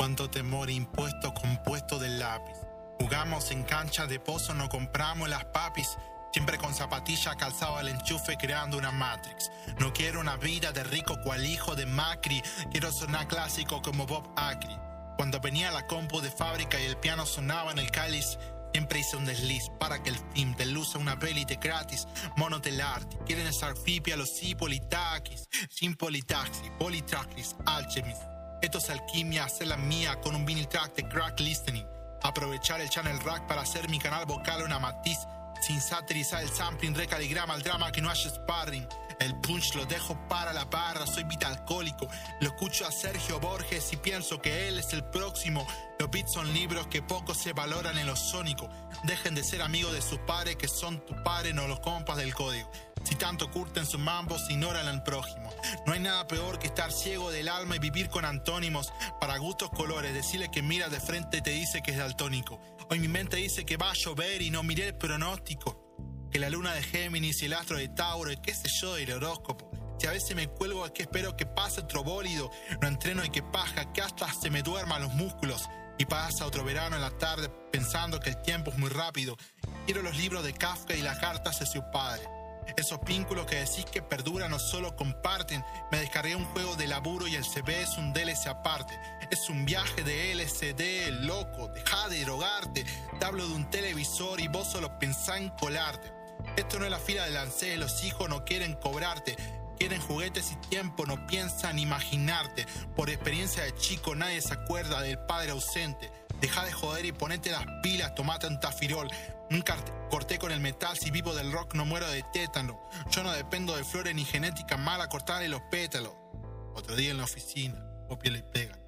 Cuánto temor impuesto compuesto del lápiz. Jugamos en canchas de pozo, no compramos las papis. Siempre con zapatilla calzado al enchufe creando una Matrix. No quiero una vida de rico cual hijo de Macri. Quiero sonar clásico como Bob Acri. Cuando venía la compu de fábrica y el piano sonaba en el cáliz, siempre hice un desliz para que el film te luza una peli de gratis. Monotelarte, quieren estar fipi a los politakis. Sin politaxi, politraclis, alchemist. Esto es alquimia, hacer la mía con un vinyl track de crack listening. Aprovechar el channel rack para hacer mi canal vocal una matiz. Sin satirizar el sampling, recaligrama el drama que no haya sparring. El punch lo dejo para la barra, soy beat alcohólico. Lo escucho a Sergio Borges y pienso que él es el próximo. Los beats son libros que poco se valoran en lo sónico. Dejen de ser amigos de sus padres que son tu padre, no los compas del código. Si tanto curten sus mambos, ignoran al prójimo. No hay nada peor que estar ciego del alma y vivir con antónimos. Para gustos colores, decirle que mira de frente te dice que es daltónico. Hoy mi mente dice que va a llover y no miré el pronóstico. Que la luna de Géminis y el astro de Tauro y qué sé yo del horóscopo. Si a veces me cuelgo es que espero que pase otro bólido. No entreno y que paja, que hasta se me duerman los músculos. Y pasa otro verano en la tarde pensando que el tiempo es muy rápido. Quiero los libros de Kafka y las cartas de su padre. Esos vínculos que decís que perduran o solo comparten. Me descargué un juego de laburo y el CV es un DLC aparte. Es un viaje de LSD, loco, deja de drogarte. Te hablo de un televisor y vos solo pensás en colarte. Esto no es la fila del ANSES, los hijos no quieren cobrarte. Quieren juguetes y tiempo, no piensan imaginarte. Por experiencia de chico nadie se acuerda del padre ausente. Deja de joder y ponete las pilas, tomate un tafirol. Nunca corté con el metal, si vivo del rock no muero de tétano. Yo no dependo de flores ni genética mala, cortarle los pétalos. Otro día en la oficina, copia y pega.